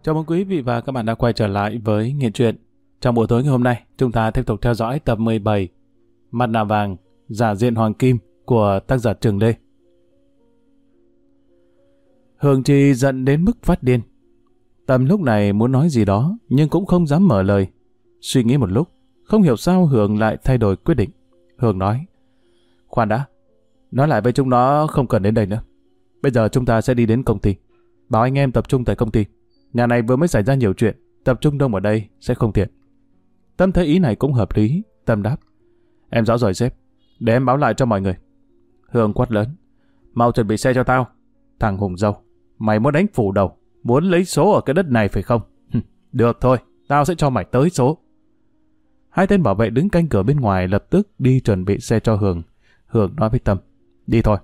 Chào mừng quý vị và các bạn đã quay trở lại với Nghiện Truyện. Trong buổi tối ngày hôm nay, chúng ta tiếp tục theo dõi tập 17 Mặt nạ vàng, giả diện hoàng kim của tác giả Trường Lê. Hường Trì giận đến mức phát điên. Tâm lúc này muốn nói gì đó nhưng cũng không dám mở lời. Suy nghĩ một lúc, không hiểu sao Hường lại thay đổi quyết định. Hường nói: khoan đã, nói lại với chúng nó không cần đến đây nữa. Bây giờ chúng ta sẽ đi đến công ty. Bảo anh em tập trung tại công ty. Nhà này vừa mới xảy ra nhiều chuyện, tập trung đông ở đây sẽ không tiện. Tâm thấy ý này cũng hợp lý. Tâm đáp: em rõ rồi sếp, để em báo lại cho mọi người. Hương quát lớn: mau chuẩn bị xe cho tao. Thằng hùng dâu, mày muốn đánh phủ đầu, muốn lấy số ở cái đất này phải không? Được thôi, tao sẽ cho mày tới số. Hai tên bảo vệ đứng canh cửa bên ngoài lập tức đi chuẩn bị xe cho Hường. Hường nói với Tâm: đi thôi.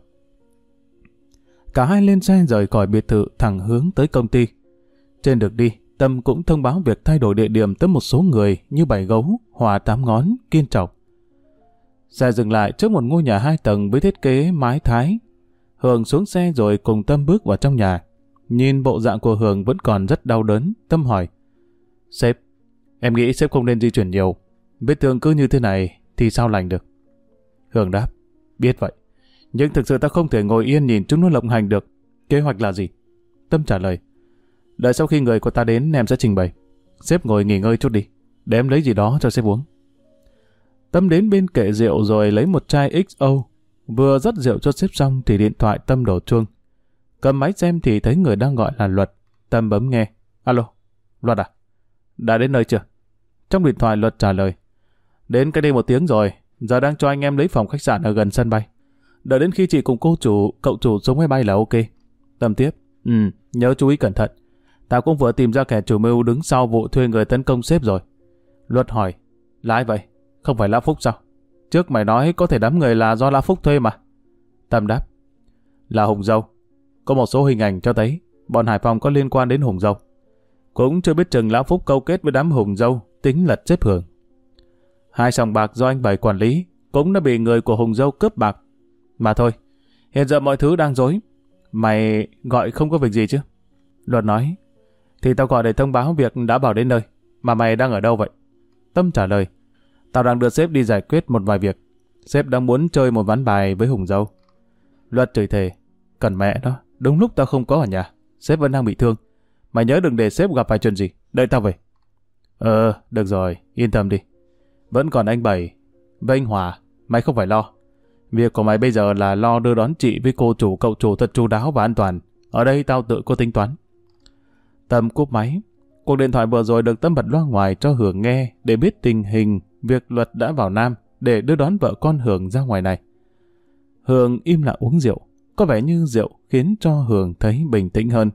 Cả hai lên xe rời khỏi biệt thự thẳng hướng tới công ty. Trên đường đi, Tâm cũng thông báo việc thay đổi địa điểm tới một số người như Bảy Gấu, Hòa Tám Ngón, Kiên Trọc. Xe dừng lại trước một ngôi nhà 2 tầng với thiết kế mái Thái. Hường xuống xe rồi cùng Tâm bước vào trong nhà. Nhìn bộ dạng của Hường vẫn còn rất đau đớn, Tâm hỏi: sếp, em nghĩ sếp không nên di chuyển nhiều. Vết thương cứ như thế này thì sao lành được? Hường đáp: biết vậy, nhưng thực sự ta không thể ngồi yên nhìn chúng nó lộng hành được. Kế hoạch là gì? Tâm trả lời: đợi sau khi người của ta đến em sẽ trình bày. Sếp ngồi nghỉ ngơi chút đi, để em lấy gì đó cho sếp uống. Tâm đến bên kệ rượu rồi lấy một chai XO. Vừa rót rượu cho sếp xong thì điện thoại Tâm đổ chuông. Cầm máy xem thì thấy người đang gọi là Luật. Tâm bấm nghe. Alo, Luật à? Đã đến nơi chưa? Trong điện thoại Luật trả lời: đến cái đây 1 tiếng rồi, giờ đang cho anh em lấy phòng khách sạn ở gần sân bay. Đợi đến khi chị cùng cậu chủ xuống máy bay là ok. Tâm tiếp: nhớ chú ý cẩn thận. Tao cũng vừa tìm ra kẻ chủ mưu đứng sau vụ thuê người tấn công sếp rồi. Luật hỏi: là ai vậy? Không phải Lã Phúc sao? Trước mày nói có thể đám người là do Lã Phúc thuê mà. Tâm đáp: là Hùng Dâu. Có một số hình ảnh cho thấy bọn Hải Phòng có liên quan đến Hùng Dâu. Cũng chưa biết chừng Lã Phúc câu kết với đám Hùng Dâu tính lật xếp Hường. 2 sòng bạc do anh Bảy quản lý cũng đã bị người của Hùng Dâu cướp bạc. Mà thôi, hiện giờ mọi thứ đang rối. Mày gọi không có việc gì chứ? Luật nói: thì tao gọi để thông báo việc đã bảo đến nơi. Mà mày đang ở đâu vậy? Tâm trả lời: tao đang đưa sếp đi giải quyết một vài việc. Sếp đang muốn chơi một ván bài với Hùng Dâu. Luật chửi thề: cần mẹ đó, đúng lúc tao không có ở nhà. Sếp vẫn đang bị thương. Mày nhớ đừng để sếp gặp phải chuyện gì. Đợi tao về. Được rồi, yên tâm đi. Vẫn còn anh Bảy với anh Hòa, mày không phải lo. Việc của mày bây giờ là lo đưa đón chị với cậu chủ thật chu đáo và an toàn. Ở đây tao tự có tính toán. Tâm cúp máy. Cuộc điện thoại vừa rồi được Tâm bật loa ngoài cho Hường nghe để biết tình hình việc Luật đã vào Nam để đưa đón vợ con Hường ra ngoài này. Hường im lặng uống rượu. Có vẻ như rượu khiến cho Hường thấy bình tĩnh hơn.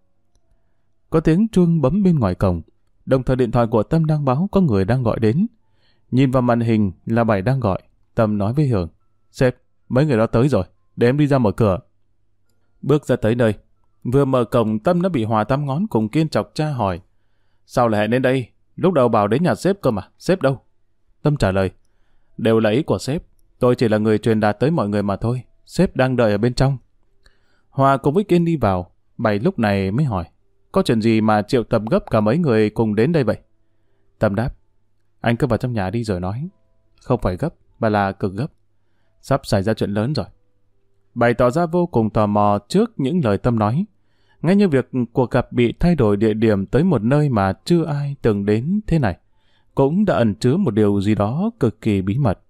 Có tiếng chuông bấm bên ngoài cổng. Đồng thời điện thoại của Tâm đang báo có người đang gọi đến. Nhìn vào màn hình là Bảy đang gọi. Tâm nói với Hường: sếp, mấy người đó tới rồi, để em đi ra mở cửa. Bước ra tới nơi, vừa mở cổng Tâm đã bị Hòa Tám Ngón cùng Kiên Trọc tra hỏi: sao lại hẹn đến đây? Lúc đầu bảo đến nhà sếp cơ mà, sếp đâu? Tâm trả lời: đều là ý của sếp, tôi chỉ là người truyền đạt tới mọi người mà thôi, sếp đang đợi ở bên trong. Hòa cùng với Kiên đi vào. Bảy lúc này mới hỏi: có chuyện gì mà triệu tập gấp cả mấy người cùng đến đây vậy? Tâm đáp: anh cứ vào trong nhà đi rồi nói. Không phải gấp, mà là cực gấp. Sắp xảy ra chuyện lớn rồi. Bảy tỏ ra vô cùng tò mò trước những lời Tâm nói. Ngay như việc cuộc gặp bị thay đổi địa điểm tới một nơi mà chưa ai từng đến thế này, cũng đã ẩn chứa một điều gì đó cực kỳ bí mật.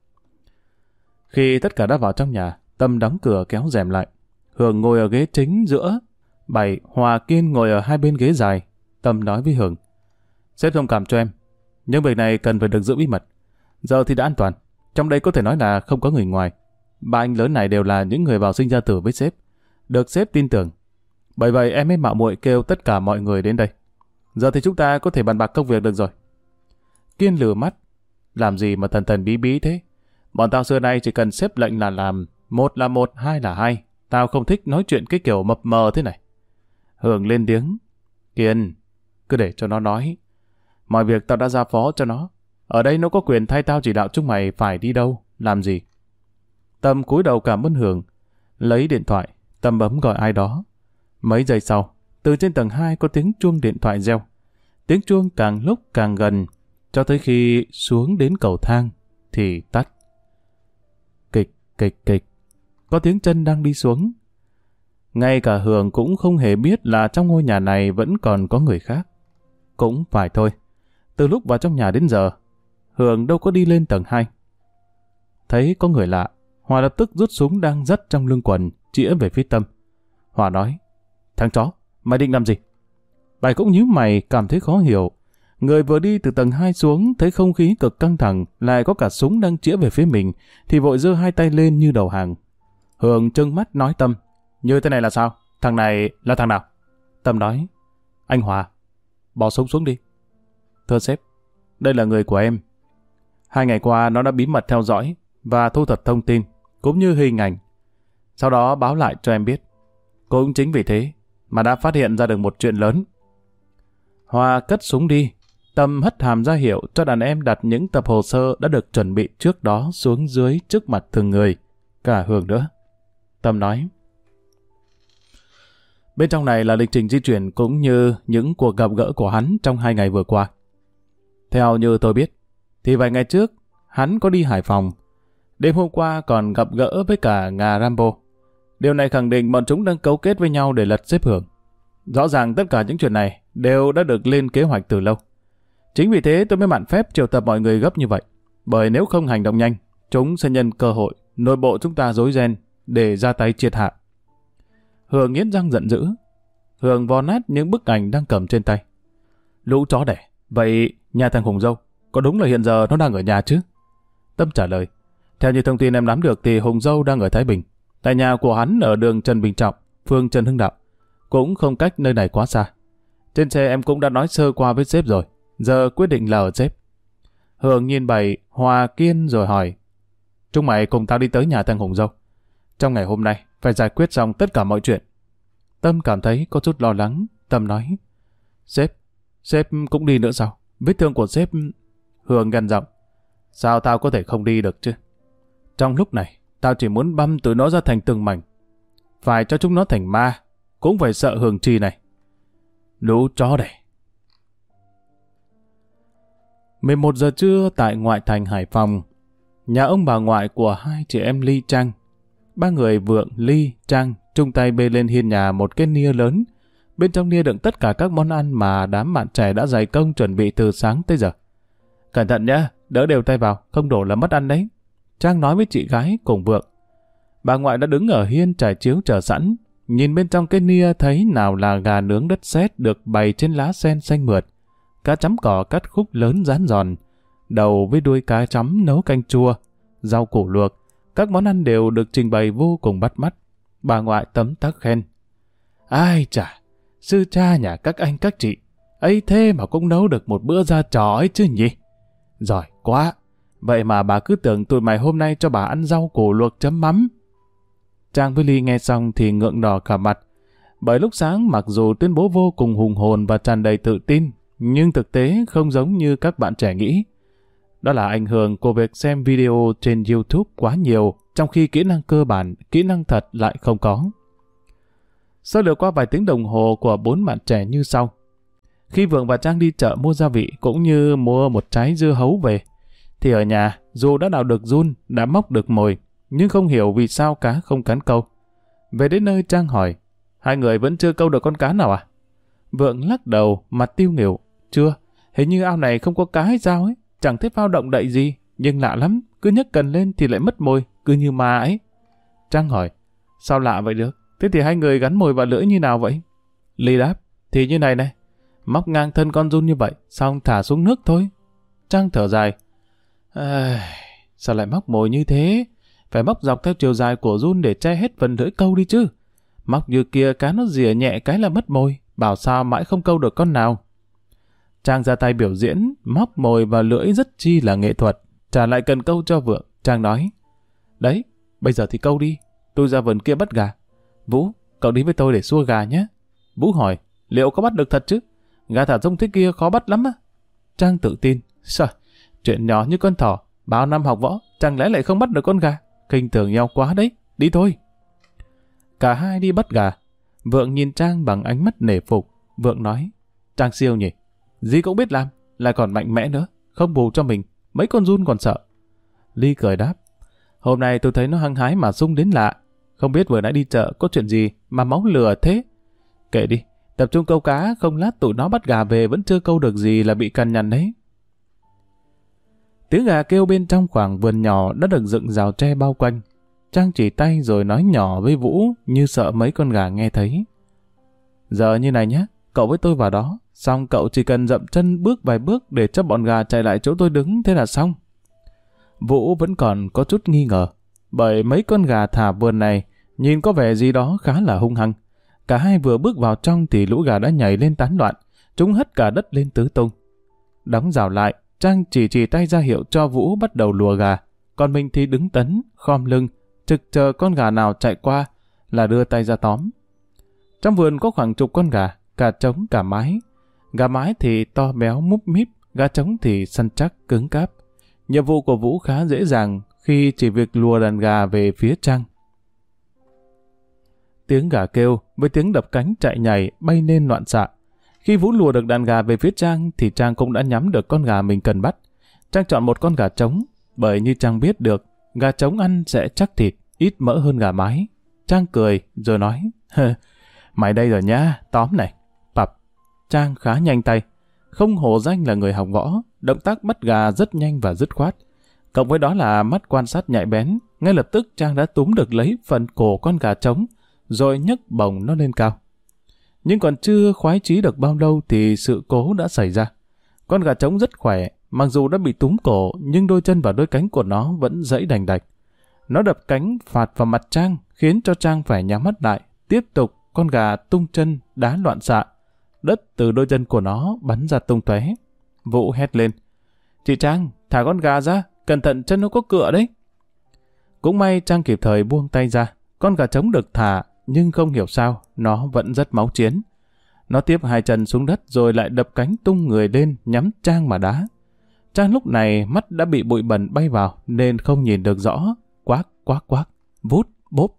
Khi tất cả đã vào trong nhà, Tâm đóng cửa kéo rèm lại. Hường ngồi ở ghế chính giữa. Bảy, Hòa, Kiên ngồi ở hai bên ghế dài. Tâm nói với Hường: sếp thông cảm cho em, nhưng việc này cần phải được giữ bí mật. Giờ thì đã an toàn. Trong đây có thể nói là không có người ngoài. 3 anh lớn này đều là những người vào sinh ra tử với sếp, được sếp tin tưởng. Bởi vậy em mới mạo muội kêu tất cả mọi người đến đây. Giờ thì chúng ta có thể bàn bạc công việc được rồi. Kiên lừa mắt: làm gì mà thần thần bí bí thế? Bọn tao xưa nay chỉ cần sếp lệnh là làm. 1 là 1, 2 là 2. Tao không thích nói chuyện cái kiểu mập mờ thế này. Hường lên tiếng: Kiên, cứ để cho nó nói. Mọi việc tao đã giao phó cho nó. Ở đây nó có quyền thay tao chỉ đạo chúng mày phải đi đâu, làm gì. Tâm cúi đầu cảm ơn Hường. Lấy điện thoại, Tâm bấm gọi ai đó. Mấy giây sau, từ trên tầng 2 có tiếng chuông điện thoại reo. Tiếng chuông càng lúc càng gần, cho tới khi xuống đến cầu thang thì tắt. Kịch, kịch, kịch. Có tiếng chân đang đi xuống. Ngay cả Hường cũng không hề biết là trong ngôi nhà này vẫn còn có người khác. Cũng phải thôi. Từ lúc vào trong nhà đến giờ, Hường đâu có đi lên tầng 2. Thấy có người lạ, Hòa lập tức rút súng đang dắt trong lưng quần, chĩa về phía Tâm. Hòa nói, thằng chó, mày định làm gì? Bài cũng nhíu mày, cảm thấy khó hiểu. Người vừa đi từ tầng 2 xuống, thấy không khí cực căng thẳng, lại có cả súng đang chĩa về phía mình, thì vội giơ hai tay lên như đầu hàng. Hường trừng mắt nói Tâm, như thế này là sao? Thằng này là thằng nào? Tâm nói, anh Hòa, bỏ súng xuống đi. Thưa sếp, đây là người của em. 2 ngày qua nó đã bí mật theo dõi và thu thập thông tin, cũng như hình ảnh. Sau đó báo lại cho em biết. Cũng chính vì thế mà đã phát hiện ra được một chuyện lớn. Hòa cất súng đi. Tâm hất hàm ra hiệu cho đàn em đặt những tập hồ sơ đã được chuẩn bị trước đó xuống dưới trước mặt từng người, cả Hường nữa. Tâm nói, bên trong này là lịch trình di chuyển cũng như những cuộc gặp gỡ của hắn trong 2 ngày vừa qua. Theo như tôi biết, thì vài ngày trước, hắn có đi Hải Phòng. Đêm hôm qua còn gặp gỡ với cả Ngà Rambo. Điều này khẳng định bọn chúng đang cấu kết với nhau để lật xếp Hường. Rõ ràng tất cả những chuyện này đều đã được lên kế hoạch từ lâu. Chính vì thế tôi mới mạn phép triệu tập mọi người gấp như vậy. Bởi nếu không hành động nhanh, chúng sẽ nhân cơ hội nội bộ chúng ta rối ren để ra tay triệt hạ. Hường nghiến răng giận dữ. Hường vò nát những bức ảnh đang cầm trên tay. Lũ chó đẻ. Vậy nhà thằng Hùng Dâu, có đúng là hiện giờ nó đang ở nhà chứ? Tâm trả lời, theo như thông tin em nắm được thì Hùng Dâu đang ở Thái Bình. Tại nhà của hắn ở đường Trần Bình Trọng, phường Trần Hưng Đạo. Cũng không cách nơi này quá xa. Trên xe em cũng đã nói sơ qua với sếp rồi. Giờ quyết định là ở sếp. Hường nhìn bày, Hòa Kiên rồi hỏi, chúng mày cùng tao đi tới nhà thằng Hùng Dâu. Trong ngày hôm nay, phải giải quyết xong tất cả mọi chuyện. Tâm cảm thấy có chút lo lắng. Tâm nói, sếp cũng đi nữa sao? Vết thương của sếp... Hường gằn giọng, sao tao có thể không đi được chứ? Trong lúc này, tao chỉ muốn băm tụi nó ra thành từng mảnh. Phải cho chúng nó thành ma, cũng phải sợ Hường Trì này. Lũ chó đẻ. 11 giờ trưa tại ngoại thành Hải Phòng, nhà ông bà ngoại của 2 chị em Ly Trang. 3 người Vượng, Ly, Trang chung tay bê lên hiên nhà một cái nia lớn. Bên trong nia đựng tất cả các món ăn mà đám bạn trẻ đã dày công chuẩn bị từ sáng tới giờ. Cẩn thận nhá, đỡ đều tay vào, không đổ là mất ăn đấy. Trang nói với chị gái cùng Vượng. Bà ngoại đã đứng ở hiên trải chiếu chờ sẵn, nhìn bên trong cái nia thấy nào là gà nướng đất sét được bày trên lá sen xanh mượt, cá chấm cỏ cắt khúc lớn rán giòn, đầu với đuôi cá chấm nấu canh chua, rau củ luộc, các món ăn đều được trình bày vô cùng bắt mắt. Bà ngoại tấm tắc khen. Ai chà, sư cha nhà các anh các chị, ấy thế mà cũng nấu được một bữa ra trò ấy chứ nhỉ? Giỏi quá, vậy mà bà cứ tưởng tụi mày hôm nay cho bà ăn rau củ luộc chấm mắm. Trang với Ly nghe xong thì ngượng đỏ cả mặt, bởi lúc sáng mặc dù tuyên bố vô cùng hùng hồn và tràn đầy tự tin, nhưng thực tế không giống như các bạn trẻ nghĩ. Đó là ảnh hưởng của việc xem video trên YouTube quá nhiều, trong khi kỹ năng cơ bản, kỹ năng thật lại không có. Sơ lược qua vài tiếng đồng hồ của 4 bạn trẻ như sau. Khi Vượng và Trang đi chợ mua gia vị cũng như mua một trái dưa hấu về, thì ở nhà dù đã đào được giun, đã móc được mồi, nhưng không hiểu vì sao cá không cắn câu. Về đến nơi Trang hỏi, 2 người vẫn chưa câu được con cá nào à? Vượng lắc đầu, mặt tiêu nghỉu, chưa, hình như ao này không có cá hay sao ấy, chẳng thấy phao động đậy gì, nhưng lạ lắm, cứ nhấc cần lên thì lại mất mồi, cứ như ma ấy. Trang hỏi, sao lạ vậy được? Thế thì 2 người gắn mồi vào lưỡi như nào vậy? Ly đáp, thì như này này, móc ngang thân con giun như vậy, xong thả xuống nước thôi. Trang thở dài, sao lại móc mồi như thế? Phải móc dọc theo chiều dài của giun để che hết phần lưỡi câu đi chứ. Móc như kia cá nó rỉa nhẹ cái là mất mồi, bảo sao mãi không câu được con nào. Trang ra tay biểu diễn, móc mồi vào lưỡi rất chi là nghệ thuật, trả lại cần câu cho Vượng. Trang nói, đấy, bây giờ thì câu đi, tôi ra vườn kia bắt gà. Vũ, cậu đi với tôi để xua gà nhé. Vũ hỏi, liệu có bắt được thật chứ? Gà thả rông thế kia khó bắt lắm á. Trang tự tin, sao? Chuyện nhỏ như con thỏ, bao năm học võ, chẳng lẽ lại không bắt được con gà? Khinh thường nhau quá đấy, đi thôi. Cả hai đi bắt gà. Vượng nhìn Trang bằng ánh mắt nể phục. Vượng nói, Trang siêu nhỉ, gì cũng biết làm, lại còn mạnh mẽ nữa, không bù cho mình, mấy con giun còn sợ. Ly cười đáp, hôm nay tôi thấy nó hăng hái mà sung đến lạ, không biết vừa nãy đi chợ có chuyện gì mà máu lửa thế. Kệ đi, tập trung câu cá, không lát tụi nó bắt gà về vẫn chưa câu được gì là bị cằn nhằn đấy. Tiếng gà kêu bên trong khoảng vườn nhỏ đã được dựng rào tre bao quanh. Trang chỉ tay rồi nói nhỏ với Vũ như sợ mấy con gà nghe thấy. Giờ như này nhé, cậu với tôi vào đó, xong cậu chỉ cần dậm chân bước vài bước để cho bọn gà chạy lại chỗ tôi đứng, thế là xong. Vũ vẫn còn có chút nghi ngờ, bởi mấy con gà thả vườn này nhìn có vẻ gì đó khá là hung hăng. Cả hai vừa bước vào trong thì lũ gà đã nhảy lên tán loạn, chúng hất cả đất lên tứ tung. Đóng rào lại, Trang chỉ tay ra hiệu cho Vũ bắt đầu lùa gà, còn mình thì đứng tấn, khom lưng, trực chờ con gà nào chạy qua là đưa tay ra tóm. Trong vườn có khoảng chục con gà, cả trống cả mái. Gà mái thì to béo múp míp, gà trống thì săn chắc cứng cáp. Nhiệm vụ của Vũ khá dễ dàng khi chỉ việc lùa đàn gà về phía Trang. Tiếng gà kêu với tiếng đập cánh chạy nhảy bay lên loạn xạ. Khi Vũ lùa được đàn gà về phía Trang thì Trang cũng đã nhắm được con gà mình cần bắt. Trang chọn một con gà trống, bởi như Trang biết được, gà trống ăn sẽ chắc thịt, ít mỡ hơn gà mái. Trang cười rồi nói, mày đây rồi nhá, tóm này. Pập. Trang khá nhanh tay, không hổ danh là người học võ, động tác bắt gà rất nhanh và dứt khoát. Cộng với đó là mắt quan sát nhạy bén, ngay lập tức Trang đã túm được lấy phần cổ con gà trống, rồi nhấc bổng nó lên cao. Nhưng còn chưa khoái chí được bao lâu thì sự cố đã xảy ra. Con gà trống rất khỏe, mặc dù đã bị túm cổ nhưng đôi chân và đôi cánh của nó vẫn giãy đành đạch. Nó đập cánh phạt vào mặt Trang, khiến cho Trang phải nhắm mắt lại. Tiếp tục con gà tung chân đá loạn xạ, đất từ đôi chân của nó bắn ra tung tóe. Vũ hét lên, chị Trang, thả con gà ra, cẩn thận chân nó có cựa đấy. Cũng may Trang kịp thời buông tay ra, con gà trống được thả, nhưng không hiểu sao nó vẫn rất máu chiến. Nó tiếp hai chân xuống đất rồi lại đập cánh tung người lên nhắm Trang mà đá. Trang lúc này mắt đã bị bụi bẩn bay vào nên không nhìn được rõ. Quác quác quác, vút bốp.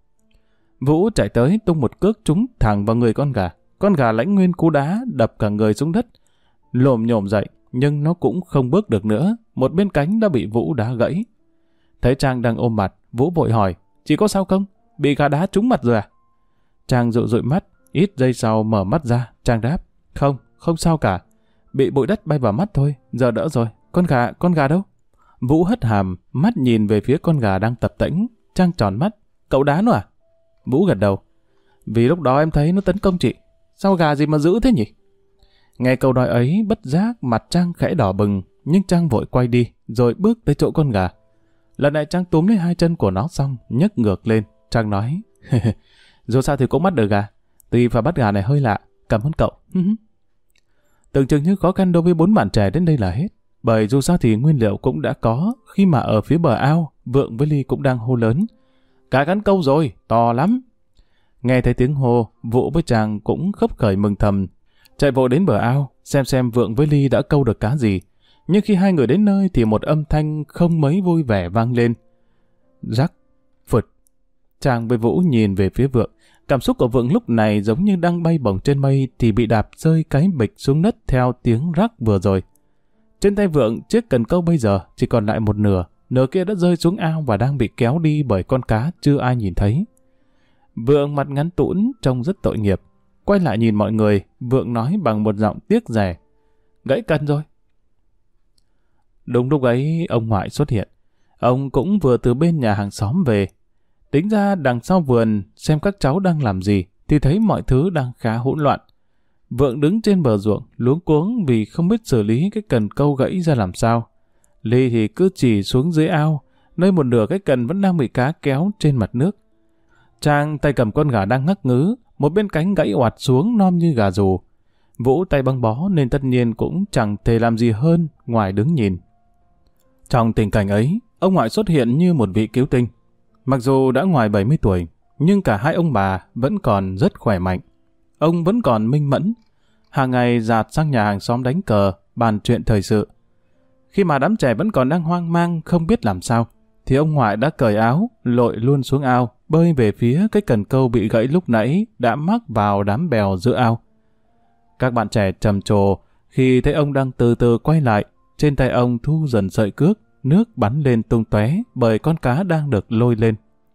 Vũ chạy tới tung một cước trúng thẳng vào người con gà. Con gà lãnh nguyên cú đá đập cả người xuống đất, lồm nhổm dậy nhưng nó cũng không bước được nữa. Một bên cánh đã bị Vũ đá gãy. Thấy Trang đang ôm mặt, Vũ vội hỏi, chị có sao không? Bị gà đá trúng mặt rồi à? Trang dụi dụi mắt, ít giây sau mở mắt ra. Trang đáp, không sao cả, bị bụi đất bay vào mắt thôi, giờ đỡ rồi. Con gà đâu? Vũ hất hàm, mắt nhìn về phía con gà đang tập tễnh. Trang tròn mắt, cậu đá nó à? Vũ gật đầu, vì lúc đó em thấy nó tấn công chị. Sao gà gì mà dữ thế nhỉ? Nghe câu nói ấy, bất giác mặt Trang khẽ đỏ bừng, nhưng Trang vội quay đi, rồi bước tới chỗ con gà. Lần này Trang túm lấy hai chân của nó xong, nhấc ngược lên. Trang nói, dù sao thì cũng bắt được gà, tuy phải bắt gà này hơi lạ, cảm ơn cậu. Tưởng chừng như khó khăn đối với 4 bạn trẻ đến đây là hết, bởi dù sao thì nguyên liệu cũng đã có. Khi mà ở phía bờ ao, Vượng với Ly cũng đang hô lớn, cá cắn câu rồi, to lắm. Nghe thấy tiếng hô, Vũ với Trang cũng khấp khởi mừng thầm, chạy vội đến bờ ao xem Vượng với Ly đã câu được cá gì. Nhưng khi hai người đến nơi thì một âm thanh không mấy vui vẻ vang lên. Rắc, phụt. Trang với Vũ nhìn về phía Vượng. Cảm xúc của Vượng lúc này giống như đang bay bổng trên mây thì bị đạp rơi cái bịch xuống đất theo tiếng rắc vừa rồi. Trên tay Vượng, chiếc cần câu bây giờ chỉ còn lại một nửa. Nửa kia đã rơi xuống ao và đang bị kéo đi bởi con cá chưa ai nhìn thấy. Vượng mặt ngắn tũn trông rất tội nghiệp. Quay lại nhìn mọi người, Vượng nói bằng một giọng tiếc rẻ, gãy cần rồi. Đúng lúc ấy, ông ngoại xuất hiện. Ông cũng vừa từ bên nhà hàng xóm về. Tính ra đằng sau vườn xem các cháu đang làm gì thì thấy mọi thứ đang khá hỗn loạn. Vượng đứng trên bờ ruộng luống cuống vì không biết xử lý cái cần câu gãy ra làm sao. Ly thì cứ chỉ xuống dưới ao, nơi một nửa cái cần vẫn đang bị cá kéo trên mặt nước. Trang tay cầm con gà đang ngắc ngứ, một bên cánh gãy oạt xuống non như gà rù. Vũ tay băng bó nên tất nhiên cũng chẳng thể làm gì hơn ngoài đứng nhìn. Trong tình cảnh ấy, ông ngoại xuất hiện như một vị cứu tinh. Mặc dù đã ngoài 70 tuổi, nhưng cả hai ông bà vẫn còn rất khỏe mạnh. Ông vẫn còn minh mẫn, hàng ngày dạt sang nhà hàng xóm đánh cờ, bàn chuyện thời sự. Khi mà đám trẻ vẫn còn đang hoang mang không biết làm sao, thì ông ngoại đã cởi áo, lội luôn xuống ao, bơi về phía cái cần câu bị gãy lúc nãy đã mắc vào đám bèo giữa ao. Các bạn trẻ trầm trồ khi thấy ông đang từ từ quay lại, trên tay ông thu dần sợi cước, nước bắn lên tung tóe bởi con cá đang được lôi lên.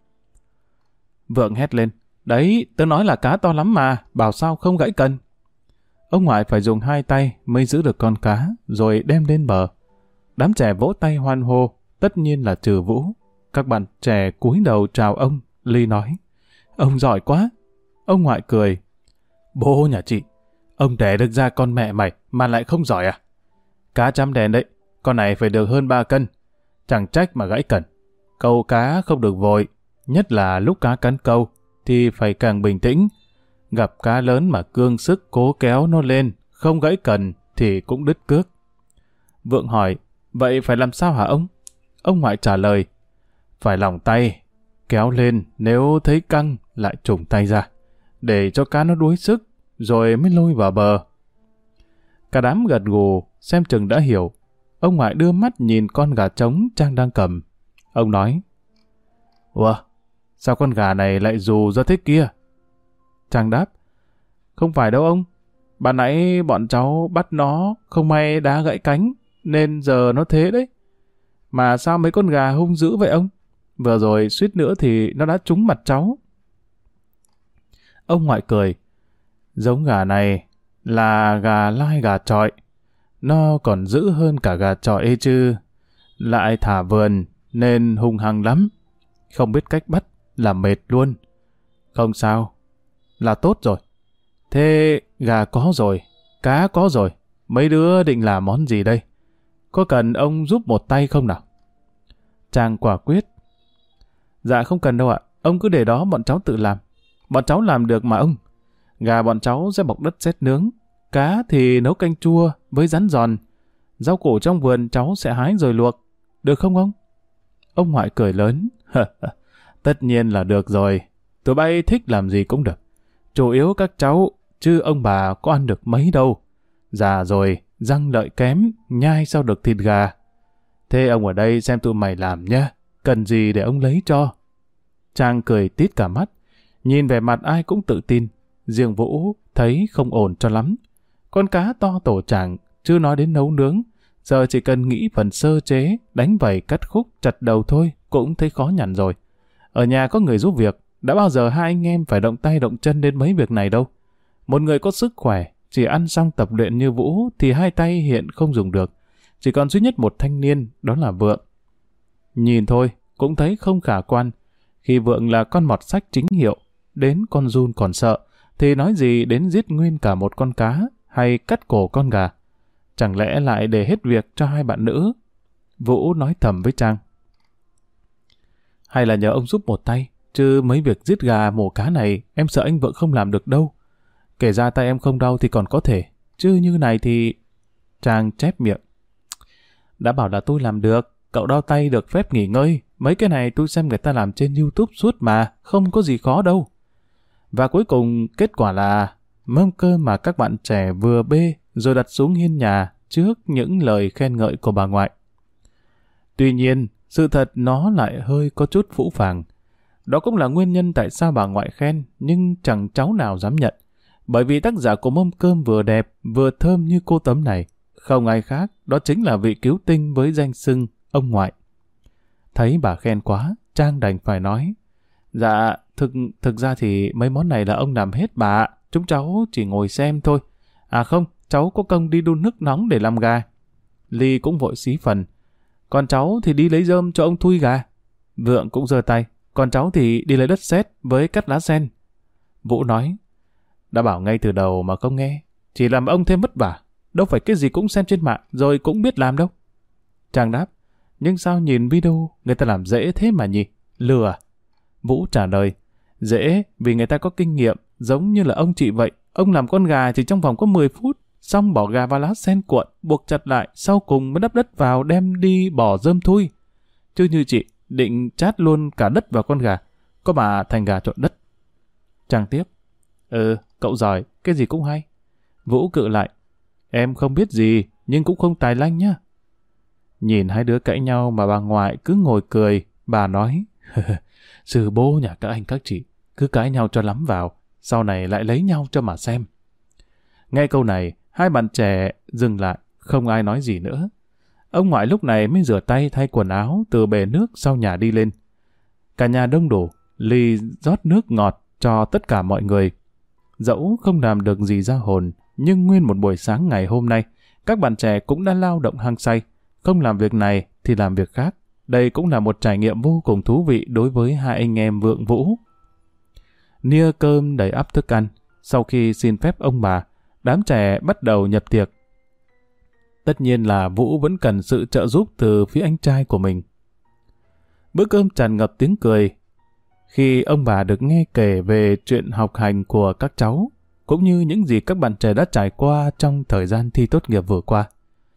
Vượng hét lên, đấy, tớ nói là cá to lắm mà, bảo sao không gãy cần. Ông ngoại phải dùng 2 tay mới giữ được con cá, rồi đem lên bờ. Đám trẻ vỗ tay hoan hô, tất nhiên là trừ Vũ. Các bạn trẻ cúi đầu chào ông, Ly nói, ông giỏi quá. Ông ngoại cười, bố nhà chị, ông đẻ được ra con mẹ mày mà lại không giỏi à? Cá chấm đèn đấy, con này phải được hơn 3 cân. Chẳng trách mà gãy cần. Câu cá không được vội, nhất là lúc cá cắn câu thì phải càng bình tĩnh. Gặp cá lớn mà cương sức cố kéo nó lên, không gãy cần thì cũng đứt cước. Vượng hỏi, vậy phải làm sao hả ông? Ông ngoại trả lời, phải lòng tay, kéo lên, nếu thấy căng lại trùng tay ra, để cho cá nó đuối sức, rồi mới lôi vào bờ. Cả đám gật gù, xem chừng đã hiểu. Ông ngoại đưa mắt nhìn con gà trống Trang đang cầm. Ông nói, ủa, sao con gà này lại rù ra thế kia? Trang đáp, không phải đâu ông. Ban nãy bọn cháu bắt nó, không may đá gãy cánh, nên giờ nó thế đấy. Mà sao mấy con gà hung dữ vậy ông? Vừa rồi suýt nữa thì nó đã trúng mặt cháu. Ông ngoại cười, giống gà này là gà lai gà chọi. Nó còn dữ hơn cả gà chọi ấy chứ. Lại thả vườn nên hung hăng lắm. Không biết cách bắt là mệt luôn. Không sao, là tốt rồi. Thế gà có rồi, cá có rồi, mấy đứa định làm món gì đây? Có cần ông giúp một tay không nào? Trang quả quyết. Dạ không cần đâu ạ, ông cứ để đó bọn cháu tự làm. Bọn cháu làm được mà ông. Gà bọn cháu sẽ bọc đất sét nướng, cá thì nấu canh chua với rắn giòn. Rau củ trong vườn cháu sẽ hái rồi luộc. Được không ông? Ông ngoại cười lớn. Tất nhiên là được rồi. Tụi bay thích làm gì cũng được. Chủ yếu các cháu, chứ ông bà có ăn được mấy đâu. Già rồi, răng lợi kém, nhai sao được thịt gà. Thế ông ở đây xem tụi mày làm nhá. Cần gì để ông lấy cho. Trang cười tít cả mắt. Nhìn vẻ mặt ai cũng tự tin. Riêng Vũ thấy không ổn cho lắm. Con cá to tổ chảng, chưa nói đến nấu nướng. Giờ chỉ cần nghĩ phần sơ chế, đánh vẩy cắt khúc, chặt đầu thôi, cũng thấy khó nhằn rồi. Ở nhà có người giúp việc, đã bao giờ hai anh em phải động tay động chân đến mấy việc này đâu. Một người có sức khỏe, chỉ ăn xong tập luyện như Vũ thì hai tay hiện không dùng được. Chỉ còn duy nhất một thanh niên, đó là Vượng. Nhìn thôi, cũng thấy không khả quan. Khi Vượng là con mọt sách chính hiệu, đến con giun còn sợ, thì nói gì đến giết nguyên cả một con cá hay cắt cổ con gà. Chẳng lẽ lại để hết việc cho hai bạn nữ? Vũ nói thầm với Trang. Hay là nhờ ông giúp một tay, chứ mấy việc giết gà mổ cá này em sợ anh Vượng không làm được đâu. Kể ra tay em không đau thì còn có thể, chứ như này thì... Trang chép miệng. Đã bảo là tôi làm được, cậu đau tay được phép nghỉ ngơi. Mấy cái này tôi xem người ta làm trên YouTube suốt mà, không có gì khó đâu. Và cuối cùng kết quả là mâm cơm mà các bạn trẻ vừa bê rồi đặt xuống hiên nhà trước những lời khen ngợi của bà ngoại. Tuy nhiên, sự thật nó lại hơi có chút phũ phàng. Đó cũng là nguyên nhân tại sao bà ngoại khen, nhưng chẳng cháu nào dám nhận. Bởi vì tác giả của mâm cơm vừa đẹp, vừa thơm như cô Tấm này, không ai khác, đó chính là vị cứu tinh với danh xưng ông ngoại. Thấy bà khen quá, Trang đành phải nói, dạ, thực ra thì mấy món này là ông làm hết bà ạ, chúng cháu chỉ ngồi xem thôi. À không, cháu có công đi đun nước nóng để làm gà. Ly cũng vội xí phần, còn cháu thì đi lấy rơm cho ông thui gà. Vượng cũng giơ tay, còn cháu thì đi lấy đất sét với cắt lá sen. Vũ nói, đã bảo ngay từ đầu mà không nghe, chỉ làm ông thêm vất vả, đâu phải cái gì cũng xem trên mạng rồi cũng biết làm đâu. Trang đáp, nhưng sao nhìn video người ta làm dễ thế mà nhỉ? Lừa à? Vũ trả lời, dễ vì người ta có kinh nghiệm, giống như là ông chị vậy. Ông làm con gà chỉ trong vòng có 10 phút, xong bỏ gà vào lá sen cuộn, buộc chặt lại, sau cùng mới đắp đất vào đem đi bỏ rơm thui. Chứ như chị, định chát luôn cả đất vào con gà, có mà thành gà trộn đất. Trang tiếp, cậu giỏi, cái gì cũng hay. Vũ cự lại, em không biết gì, nhưng cũng không tài lanh nhá. Nhìn hai đứa cãi nhau mà bà ngoại cứ ngồi cười, Bà nói, sư bố nhà các anh các chị cứ cãi nhau cho lắm vào, sau này lại lấy nhau cho mà xem. Nghe câu này, hai bạn trẻ dừng lại, không ai nói gì nữa. Ông ngoại lúc này mới rửa tay thay quần áo từ bể nước sau nhà đi lên. Cả nhà đông đủ, ly rót nước ngọt cho tất cả mọi người. Dẫu không làm được gì ra hồn, nhưng nguyên một buổi sáng ngày hôm nay, các bạn trẻ cũng đã lao động hăng say. Không làm việc này thì làm việc khác. Đây cũng là một trải nghiệm vô cùng thú vị đối với hai anh em Vượng Vũ. Nia cơm đầy ắp thức ăn. Sau khi xin phép ông bà, đám trẻ bắt đầu nhập tiệc. Tất nhiên là Vũ vẫn cần sự trợ giúp từ phía anh trai của mình. Bữa cơm tràn ngập tiếng cười. Khi ông bà được nghe kể về chuyện học hành của các cháu, cũng như những gì các bạn trẻ đã trải qua trong thời gian thi tốt nghiệp vừa qua.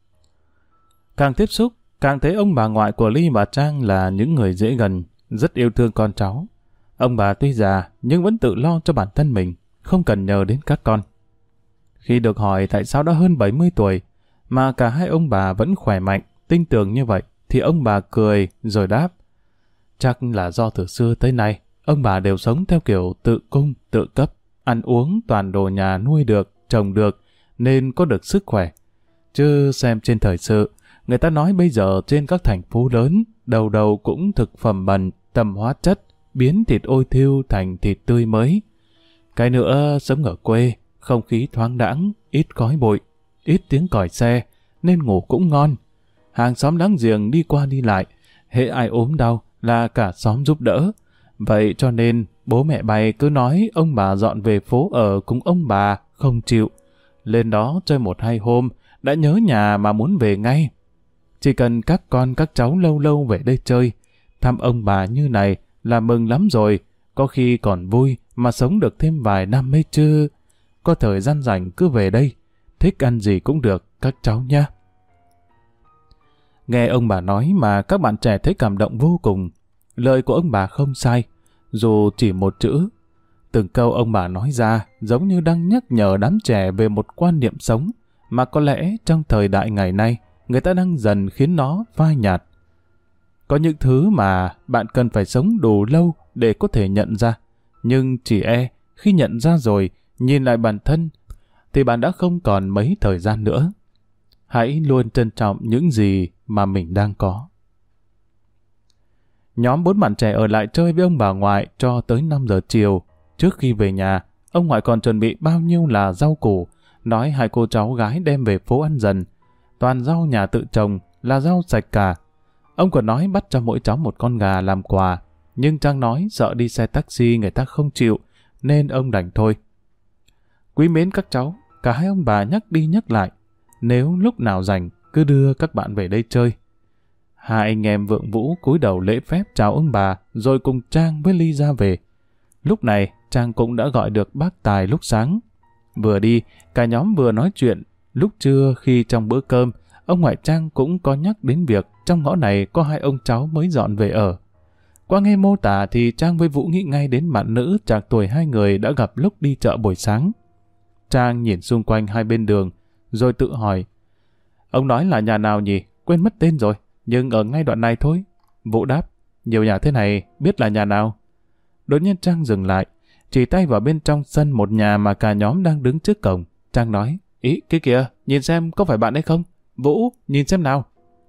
Càng tiếp xúc, càng thấy ông bà ngoại của Ly và Trang là những người dễ gần, rất yêu thương con cháu. Ông bà tuy già nhưng vẫn tự lo cho bản thân mình, không cần nhờ đến các con. Khi được hỏi tại sao đã hơn 70 tuổi, mà cả hai ông bà vẫn khỏe mạnh, tinh tường như vậy, thì ông bà cười rồi đáp. Chắc là do từ xưa tới nay, ông bà đều sống theo kiểu tự cung, tự cấp, ăn uống toàn đồ nhà nuôi được, trồng được, nên có được sức khỏe. Chứ xem trên thời sự, người ta nói bây giờ trên các thành phố lớn, đầu đầu cũng thực phẩm bẩn, tầm hóa chất, biến thịt ôi thiêu thành thịt tươi mới. Cái nữa, sống ở quê, không khí thoáng đãng, ít khói bụi, ít tiếng còi xe, nên ngủ cũng ngon. Hàng xóm láng giềng đi qua đi lại, hễ ai ốm đau là cả xóm giúp đỡ. Vậy cho nên bố mẹ bay cứ nói ông bà dọn về phố ở cùng ông bà không chịu. Lên đó chơi 1-2 hôm, đã nhớ nhà mà muốn về ngay. Chỉ cần các con các cháu lâu lâu về đây chơi, thăm ông bà như này là mừng lắm rồi, có khi còn vui mà sống được thêm vài năm ấy chứ. Có thời gian rảnh cứ về đây, thích ăn gì cũng được các cháu nha. Nghe ông bà nói mà các bạn trẻ thấy cảm động vô cùng. Lời của ông bà không sai, dù chỉ một chữ. Từng câu ông bà nói ra giống như đang nhắc nhở đám trẻ về một quan niệm sống mà có lẽ trong thời đại ngày nay người ta đang dần khiến nó phai nhạt. Có những thứ mà bạn cần phải sống đủ lâu để có thể nhận ra, nhưng chỉ khi nhận ra rồi, nhìn lại bản thân, thì bạn đã không còn mấy thời gian nữa. Hãy luôn trân trọng những gì mà mình đang có. Nhóm 4 bạn trẻ ở lại chơi với ông bà ngoại cho tới 5 giờ chiều. Trước khi về nhà, ông ngoại còn chuẩn bị bao nhiêu là rau củ, nói hai cô cháu gái đem về phố ăn dần. Toàn rau nhà tự trồng, là rau sạch cả. Ông còn nói bắt cho mỗi cháu một con gà làm quà, nhưng Trang nói sợ đi xe taxi người ta không chịu, nên ông đành thôi. Quý mến các cháu, cả hai ông bà nhắc đi nhắc lại, nếu lúc nào rảnh cứ đưa các bạn về đây chơi. Hai anh em Vượng Vũ cúi đầu lễ phép chào ông bà, rồi cùng Trang với Ly ra về. Lúc này, Trang cũng đã gọi được bác Tài lúc sáng. Vừa đi, cả nhóm vừa nói chuyện. Lúc trưa khi trong bữa cơm, ông ngoại Trang cũng có nhắc đến việc trong ngõ này có hai ông cháu mới dọn về ở. Qua nghe mô tả thì Trang với Vũ nghĩ ngay đến bạn nữ trạc tuổi hai người đã gặp lúc đi chợ buổi sáng. Trang nhìn xung quanh hai bên đường, rồi tự hỏi. Ông nói là nhà nào nhỉ? Quên mất tên rồi, nhưng ở ngay đoạn này thôi. Vũ đáp, nhiều nhà thế này, biết là nhà nào? Đột nhiên Trang dừng lại, chỉ tay vào bên trong sân một nhà mà cả nhóm đang đứng trước cổng. Trang nói, ý, kia kìa, nhìn xem có phải bạn ấy không? Vũ, nhìn xem nào.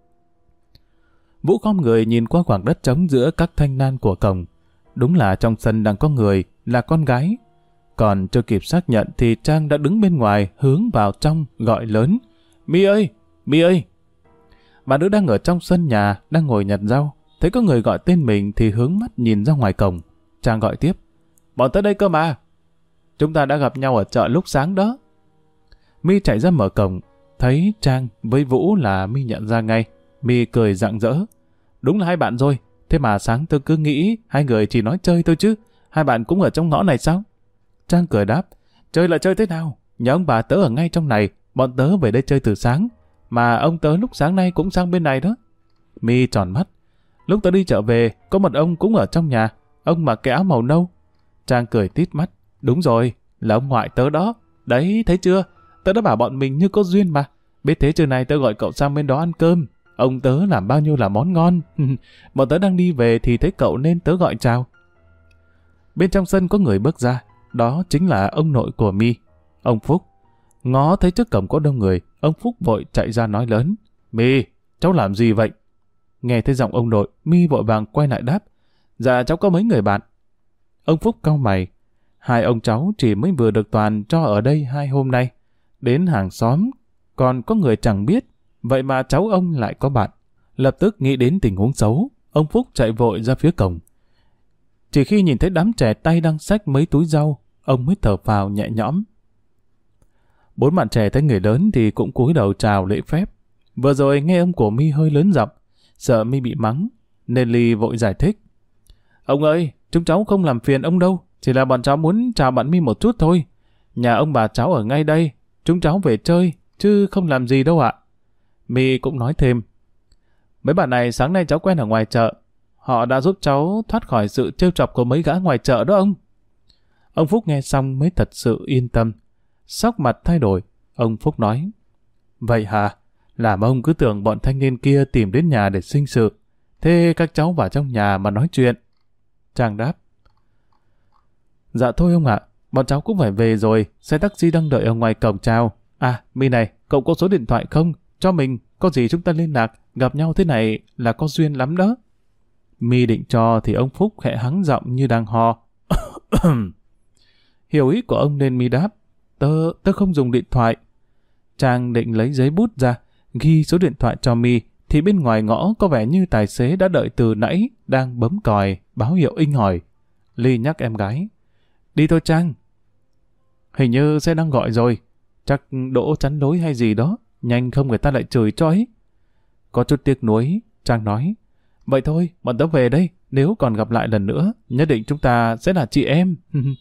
Vũ khom người nhìn qua khoảng đất trống giữa các thanh nan của cổng. Đúng là trong sân đang có người, là con gái. Còn chưa kịp xác nhận thì Trang đã đứng bên ngoài hướng vào trong gọi lớn. My ơi, My ơi. Bà nữ đang ở trong sân nhà, đang ngồi nhặt rau. Thấy có người gọi tên mình thì hướng mắt nhìn ra ngoài cổng. Trang gọi tiếp. Bọn tới đây cơ mà. Chúng ta đã gặp nhau ở chợ lúc sáng đó. My chạy ra mở cổng. Thấy Trang với Vũ là My nhận ra ngay. My cười rạng rỡ. Đúng là hai bạn rồi. Thế mà sáng tôi cứ nghĩ hai người chỉ nói chơi thôi chứ. Hai bạn cũng ở trong ngõ này sao? Trang cười đáp. Chơi là chơi thế nào? Nhà ông bà tớ ở ngay trong này. Bọn tớ về đây chơi từ sáng. Mà ông tớ lúc sáng nay cũng sang bên này đó. My tròn mắt. Lúc tớ đi chợ về, có một ông cũng ở trong nhà. Ông mặc cái áo màu nâu. Trang cười tít mắt. Đúng rồi, là ông ngoại tớ đó. Đấy, thấy chưa? Tớ đã bảo bọn mình như có duyên mà. Biết thế trưa nay tớ gọi cậu sang bên đó ăn cơm. Ông tớ làm bao nhiêu là món ngon. Bọn tớ đang đi về thì thấy cậu nên tớ gọi chào. Bên trong sân có người bước ra, đó chính là ông nội của My, ông Phúc. Ngó thấy trước cổng có đông người, ông Phúc vội chạy ra nói lớn. My, cháu làm gì vậy? Nghe thấy giọng ông nội, My vội vàng quay lại đáp. Dạ cháu có mấy người bạn. Ông Phúc cau mày. Hai ông cháu chỉ mới vừa được Toàn cho ở đây 2 hôm nay. Đến hàng xóm, còn có người chẳng biết. Vậy mà cháu ông lại có bạn. Lập tức nghĩ đến tình huống xấu, ông Phúc chạy vội ra phía cổng. Chỉ khi nhìn thấy đám trẻ tay đang xách mấy túi rau, ông mới thở phào nhẹ nhõm. 4 bạn trẻ thấy người lớn thì cũng cúi đầu chào lễ phép. Vừa rồi nghe ông của My hơi lớn giọng, sợ My bị mắng, nên Ly vội giải thích. Ông ơi, chúng cháu không làm phiền ông đâu, chỉ là bọn cháu muốn chào bạn My một chút thôi. Nhà ông bà cháu ở ngay đây, chúng cháu về chơi, chứ không làm gì đâu ạ. My cũng nói thêm. Mấy bạn này sáng nay cháu quen ở ngoài chợ, họ đã giúp cháu thoát khỏi sự trêu chọc của mấy gã ngoài chợ đó ông. Ông Phúc nghe xong mới thật sự yên tâm. Sắc mặt thay đổi, ông Phúc nói. Vậy hả? Làm ông cứ tưởng bọn thanh niên kia tìm đến nhà để sinh sự. Thế các cháu vào trong nhà mà nói chuyện. Trang đáp. Dạ thôi ông ạ, bọn cháu cũng phải về rồi, xe taxi đang đợi ở ngoài cổng chào. À, My này, cậu có số điện thoại không? Cho mình, có gì chúng ta liên lạc, gặp nhau thế này là có duyên lắm đó. My định cho thì ông Phúc khẽ hắng giọng như đang ho. Hiểu ý của ông nên My đáp. Tớ không dùng điện thoại. Trang định lấy giấy bút ra, ghi số điện thoại cho My, thì bên ngoài ngõ có vẻ như tài xế đã đợi từ nãy, đang bấm còi, báo hiệu inh ỏi. Ly nhắc em gái. Đi thôi Trang. Hình như xe đang gọi rồi, chắc đỗ chắn lối hay gì đó, nhanh không người ta lại chửi cho ấy. Có chút tiếc nuối, Trang nói. Vậy thôi, bọn tớ về đây, nếu còn gặp lại lần nữa, nhất định chúng ta sẽ là chị em.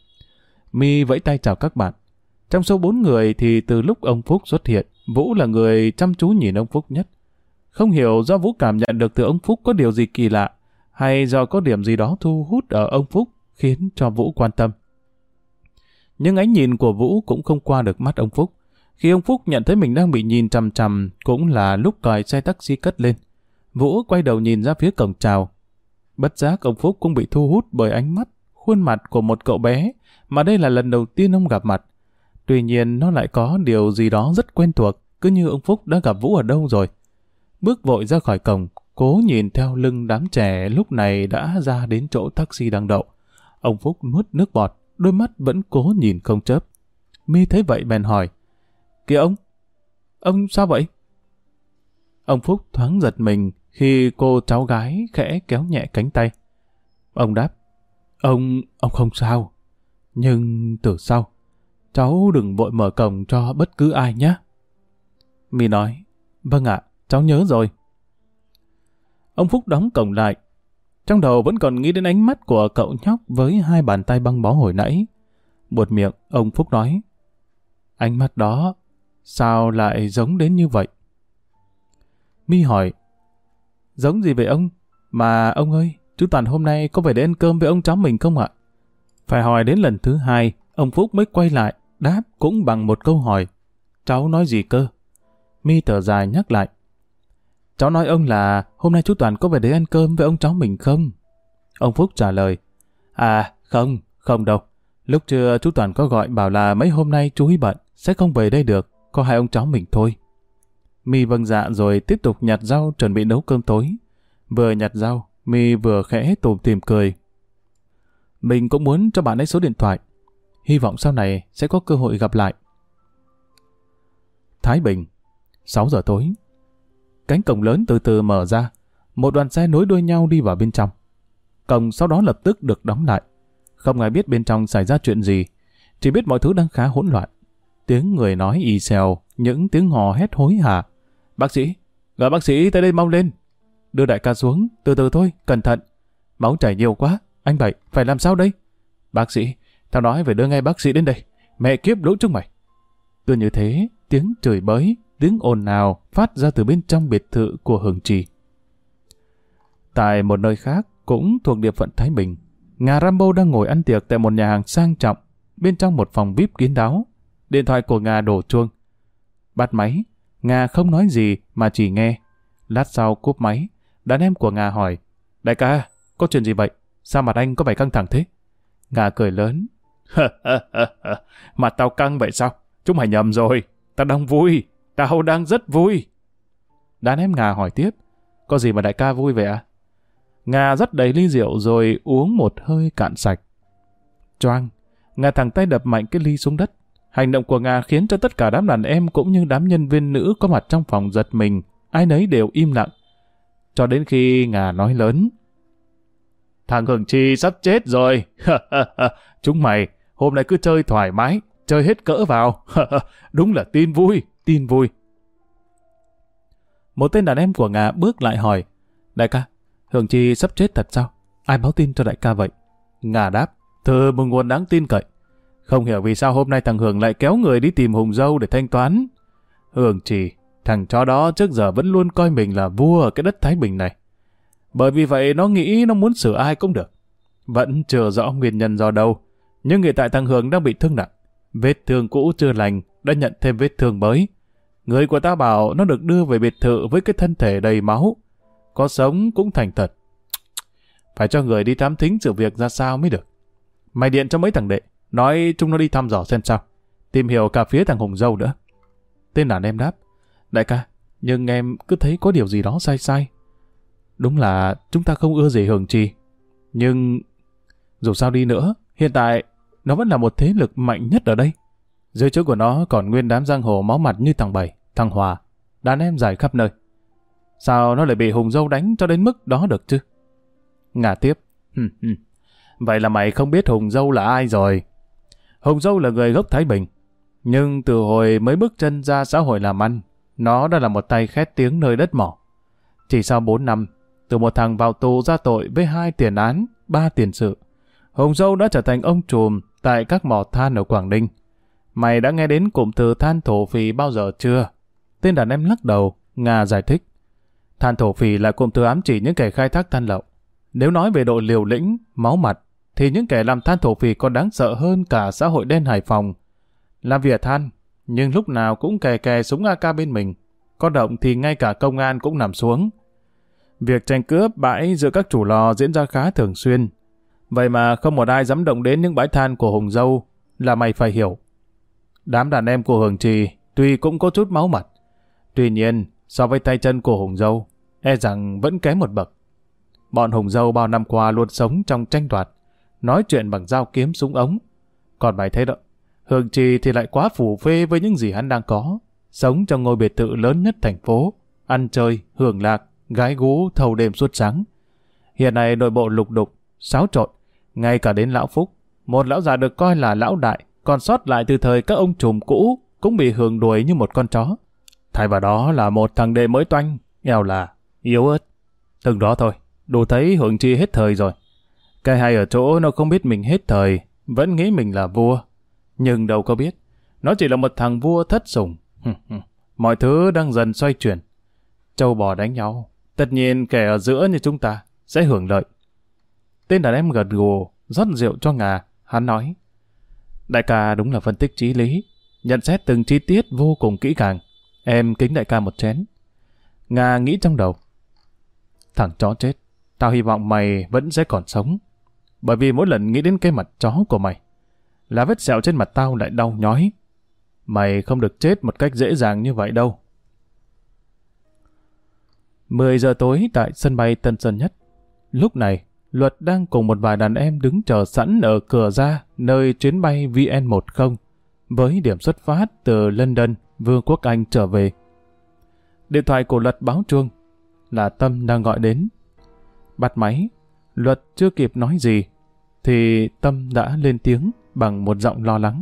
My vẫy tay chào các bạn. Trong số 4 người thì từ lúc ông Phúc xuất hiện, Vũ là người chăm chú nhìn ông Phúc nhất. Không hiểu do Vũ cảm nhận được từ ông Phúc có điều gì kỳ lạ, hay do có điểm gì đó thu hút ở ông Phúc khiến cho Vũ quan tâm. Nhưng ánh nhìn của Vũ cũng không qua được mắt ông Phúc. Khi ông Phúc nhận thấy mình đang bị nhìn chằm chằm, cũng là lúc còi xe taxi cất lên. Vũ quay đầu nhìn ra phía cổng chào. Bất giác ông Phúc cũng bị thu hút bởi ánh mắt, khuôn mặt của một cậu bé, mà đây là lần đầu tiên ông gặp mặt. Tuy nhiên nó lại có điều gì đó rất quen thuộc, cứ như ông Phúc đã gặp Vũ ở đâu rồi. Bước vội ra khỏi cổng, cố nhìn theo lưng đám trẻ lúc này đã ra đến chỗ taxi đang đậu. Ông Phúc nuốt nước bọt, đôi mắt vẫn cố nhìn không chớp. My thấy vậy bèn hỏi. Kìa ông sao vậy? Ông Phúc thoáng giật mình khi cô cháu gái khẽ kéo nhẹ cánh tay. Ông đáp. Ông không sao. Nhưng từ sau, cháu đừng vội mở cổng cho bất cứ ai nhé. My nói. Vâng ạ, cháu nhớ rồi. Ông Phúc đóng cổng lại. Trong đầu vẫn còn nghĩ đến ánh mắt của cậu nhóc với 2 bàn tay băng bó hồi nãy. Buột miệng, ông Phúc nói. Ánh mắt đó, sao lại giống đến như vậy? My hỏi. Giống gì vậy ông? Mà ông ơi, chú Toàn hôm nay có về để ăn cơm với ông cháu mình không ạ? Phải hỏi đến lần thứ 2, ông Phúc mới quay lại, đáp cũng bằng một câu hỏi. Cháu nói gì cơ? My thở dài nhắc lại. Cháu nói ông là hôm nay chú Toàn có về để ăn cơm với ông cháu mình không? Ông Phúc trả lời. À, không đâu. Lúc trưa chú Toàn có gọi bảo là mấy hôm nay chú ấy bận, sẽ không về đây được, có 2 ông cháu mình thôi. My vâng dạ rồi tiếp tục nhặt rau chuẩn bị nấu cơm tối. Vừa nhặt rau, My vừa khẽ tủm tỉm cười. Mình cũng muốn cho bạn ấy số điện thoại. Hy vọng sau này sẽ có cơ hội gặp lại. Thái Bình, 6 giờ tối. Cánh cổng lớn từ từ mở ra, một đoàn xe nối đuôi nhau đi vào bên trong. Cổng sau đó lập tức được đóng lại. Không ai biết bên trong xảy ra chuyện gì, chỉ biết mọi thứ đang khá hỗn loạn. Tiếng người nói ì xèo, những tiếng hò hét hối hả. Bác sĩ, gọi bác sĩ tới đây mau lên. Đưa đại ca xuống, từ từ thôi, cẩn thận. Máu chảy nhiều quá, anh Bảy, phải làm sao đây? Bác sĩ, tao nói phải đưa ngay bác sĩ đến đây. Mẹ kiếp lũ chúng mày. Cứ như thế, tiếng chửi bới, tiếng ồn ào phát ra từ bên trong biệt thự của Hường Trì. Tại một nơi khác, cũng thuộc địa phận Thái Bình, Nga Rambo đang ngồi ăn tiệc tại một nhà hàng sang trọng, bên trong một phòng VIP kín đáo. Điện thoại của Nga đổ chuông. Bắt máy, Nga không nói gì mà chỉ nghe. Lát sau cúp máy, đàn em của Nga hỏi, đại ca, có chuyện gì vậy? Sao mặt anh có vẻ căng thẳng thế? Nga cười lớn, mặt tao căng vậy sao? Chúng mày nhầm rồi, tao đang vui, tao đang rất vui. Đàn em Nga hỏi tiếp, có gì mà đại ca vui vậy à? Nga rót đầy ly rượu rồi uống một hơi cạn sạch. Choang, Nga thẳng tay đập mạnh cái ly xuống đất. Hành động của Nga khiến cho tất cả đám đàn em cũng như đám nhân viên nữ có mặt trong phòng giật mình, ai nấy đều im lặng. Cho đến khi Nga nói lớn, thằng Hường Chi sắp chết rồi. Chúng mày hôm nay cứ chơi thoải mái, chơi hết cỡ vào. Đúng là tin vui, tin vui. Một tên đàn em của Nga bước lại hỏi, đại ca, Hường Chi sắp chết thật sao? Ai báo tin cho đại ca vậy? Nga đáp, từ một nguồn đáng tin cậy. Không hiểu vì sao hôm nay thằng Hường lại kéo người đi tìm Hùng Dâu để thanh toán. Hường Chi, thằng chó đó trước giờ vẫn luôn coi mình là vua ở cái đất Thái Bình này. Bởi vì vậy nó nghĩ nó muốn xử ai cũng được. Vẫn chưa rõ nguyên nhân do đâu. Nhưng hiện tại thằng Hường đang bị thương nặng. Vết thương cũ chưa lành, đã nhận thêm vết thương mới. Người của ta bảo nó được đưa về biệt thự với cái thân thể đầy máu. Có sống cũng thành thật. Phải cho người đi thám thính sự việc ra sao mới được. Mày điện cho mấy thằng đệ, nói chúng nó đi thăm dò xem sao. Tìm hiểu cả phía thằng Hùng Dâu nữa. Tên đàn em đáp, đại ca, nhưng em cứ thấy có điều gì đó sai sai. Đúng là chúng ta không ưa gì Hường Chi. Nhưng dù sao đi nữa, hiện tại nó vẫn là một thế lực mạnh nhất ở đây. Dưới chỗ của nó còn nguyên đám giang hồ máu mặt như thằng Bảy, thằng Hòa, đàn em dài khắp nơi. Sao nó lại bị Hùng Dâu đánh cho đến mức đó được chứ? Ngà tiếp, vậy là mày không biết Hùng Dâu là ai rồi. Hùng Dâu là người gốc Thái Bình. Nhưng từ hồi mới bước chân ra xã hội làm ăn, nó đã là một tay khét tiếng nơi đất mỏ. Chỉ sau 4 năm, từ một thằng vào tù ra tội với 2 tiền án, 3 tiền sự, Hùng Dâu đã trở thành ông trùm tại các mỏ than ở Quảng Ninh. Mày đã nghe đến cụm từ than thổ phỉ bao giờ chưa? Tên đàn em lắc đầu, Nga giải thích. Than thổ phỉ là cụm từ ám chỉ những kẻ khai thác than lậu. Nếu nói về độ liều lĩnh, máu mặt, thì những kẻ làm than thổ phỉ còn đáng sợ hơn cả xã hội đen Hải Phòng. Làm việc than, nhưng lúc nào cũng kè kè súng AK bên mình. Có động thì ngay cả công an cũng nằm xuống. Việc tranh cướp bãi giữa các chủ lò diễn ra khá thường xuyên. Vậy mà không một ai dám động đến những bãi than của Hùng Dâu, là mày phải hiểu. Đám đàn em của Hường Trì tuy cũng có chút máu mặt, tuy nhiên so với tay chân của Hùng Dâu, e rằng vẫn kém một bậc. Bọn Hùng Dâu bao năm qua luôn sống trong tranh đoạt, nói chuyện bằng dao kiếm súng ống. Còn mày thấy đó, Hường Trì thì lại quá phủ phê với những gì hắn đang có, sống trong ngôi biệt thự lớn nhất thành phố, ăn chơi, hưởng lạc, gái gú thâu đêm suốt sáng. Hiện nay nội bộ lục đục, xáo trộn, ngay cả đến lão Phúc, một lão già được coi là lão đại, còn sót lại từ thời các ông trùm cũ, cũng bị Hường đuổi như một con chó. Thay vào đó là một thằng đệ mới toanh, nghèo là, yếu ớt. Từng đó thôi, đủ thấy Hường Chi hết thời rồi. Cái hay ở chỗ nó không biết mình hết thời, vẫn nghĩ mình là vua. Nhưng đâu có biết, nó chỉ là một thằng vua thất sủng. Mọi thứ đang dần xoay chuyển. Trâu bò đánh nhau, tất nhiên kẻ ở giữa như chúng ta sẽ hưởng lợi. Tên đàn em gật gù, rót rượu cho Ngà, hắn nói. Đại ca đúng là phân tích chí lý, nhận xét từng chi tiết vô cùng kỹ càng. Em kính đại ca một chén. Ngà nghĩ trong đầu. Thằng chó chết, tao hy vọng mày vẫn sẽ còn sống. Bởi vì mỗi lần nghĩ đến cái mặt chó của mày, là vết sẹo trên mặt tao lại đau nhói. Mày không được chết một cách dễ dàng như vậy đâu. 10 giờ tối tại sân bay Tân Sơn Nhất. Lúc này, Luật đang cùng một vài đàn em đứng chờ sẵn ở cửa ra nơi chuyến bay VN10 với điểm xuất phát từ London, Vương quốc Anh trở về. Điện thoại của Luật báo chuông là Tâm đang gọi đến. Bắt máy, Luật chưa kịp nói gì thì Tâm đã lên tiếng bằng một giọng lo lắng.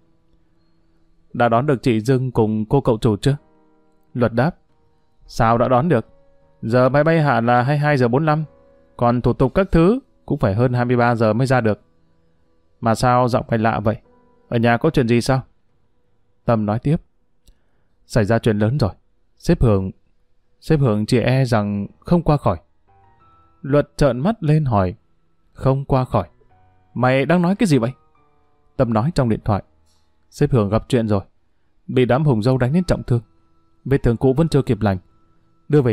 Đã đón được chị Dương cùng cô cậu chủ chưa? Luật đáp. Sao đã đón được? Giờ máy bay hạ là 22 giờ 45, còn thủ tục các thứ cũng phải hơn 23 giờ mới ra được. Mà sao giọng mày lạ vậy? Ở nhà có chuyện gì sao? Tâm nói tiếp. Xảy ra chuyện lớn rồi. Sếp Hường chỉ e rằng không qua khỏi. Luật trợn mắt lên hỏi. Không qua khỏi? Mày đang nói cái gì vậy? Tâm nói trong điện thoại. Sếp Hường gặp chuyện rồi. Bị đám Hùng Dâu đánh đến trọng thương. Vết thương cũ vẫn chưa kịp lành. Đưa về nhà,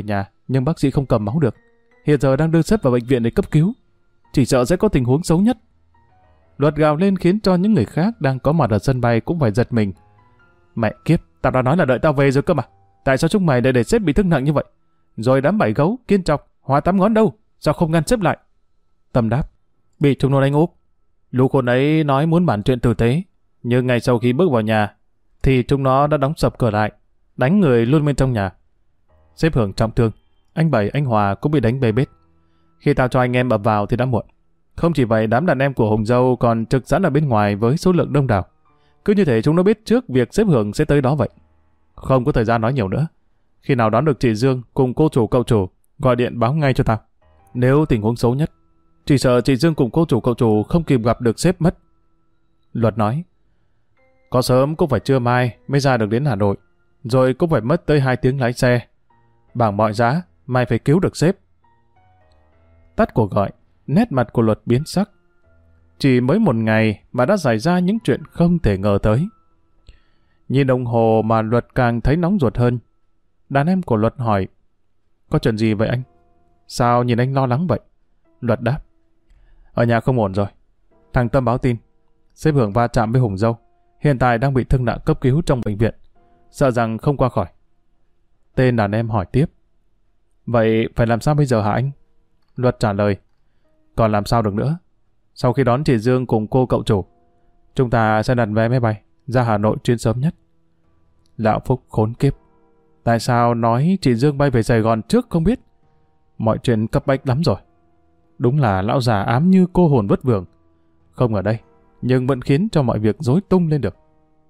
nhưng bác sĩ không cầm máu được. Hiện giờ đang đưa sếp vào bệnh viện để cấp cứu. Chỉ sợ sẽ có tình huống xấu nhất. Luật gào lên khiến cho những người khác đang có mặt ở sân bay cũng phải giật mình. Mẹ kiếp, tao đã nói là đợi tao về rồi cơ mà. Tại sao chúng mày lại để sếp bị thương nặng như vậy? Rồi đám bảy gấu, Kiên Trọc, Hoa Tám Ngón đâu? Sao không ngăn sếp lại? Tâm đáp, bị chúng nó đánh úp. Lũ khốn ấy nói muốn bàn chuyện tử tế, nhưng ngay sau khi bước vào nhà, thì chúng nó đã đóng sập cửa lại, đánh người luôn bên trong nhà. Sếp Hưởng trọng thương, anh Bảy, anh Hòa cũng bị đánh bê bết. Khi tao cho anh em ập vào thì đã muộn. Không chỉ vậy, đám đàn em của Hùng Dâu còn trực sẵn ở bên ngoài với số lượng đông đảo. Cứ như thể chúng nó biết trước việc sếp Hưởng sẽ tới đó vậy. Không có thời gian nói nhiều nữa. Khi nào đón được chị Dương cùng cô chủ cậu chủ, gọi điện báo ngay cho tao. Nếu tình huống xấu nhất, chỉ sợ chị Dương cùng cô chủ cậu chủ không kịp gặp được sếp mất. Luật nói, có sớm cũng phải trưa mai mới ra được đến Hà Nội, rồi cũng phải mất tới 2 tiếng lái xe. Bằng mọi giá, mày phải cứu được sếp. Tắt cuộc gọi, nét mặt của Luật biến sắc. Chỉ mới một ngày mà đã xảy ra những chuyện không thể ngờ tới. Nhìn đồng hồ mà Luật càng thấy nóng ruột hơn. Đàn em của Luật hỏi, có chuyện gì vậy anh? Sao nhìn anh lo lắng vậy? Luật đáp, ở nhà không ổn rồi. Thằng Tâm báo tin, sếp Hưởng va chạm với Hùng Dâu, hiện tại đang bị thương nặng cấp cứu trong bệnh viện, sợ rằng không qua khỏi. Tên đàn em hỏi tiếp, vậy phải làm sao bây giờ hả anh? Luật trả lời, còn làm sao được nữa. Sau khi đón chị Dương cùng cô cậu chủ, chúng ta sẽ đặt vé máy bay ra Hà Nội chuyến sớm nhất. Lão Phúc khốn kiếp, tại sao nói chị Dương bay về Sài Gòn trước không biết? Mọi chuyện cấp bách lắm rồi. Đúng là lão già ám như cô hồn vất vưởng. Không ở đây, nhưng vẫn khiến cho mọi việc rối tung lên được.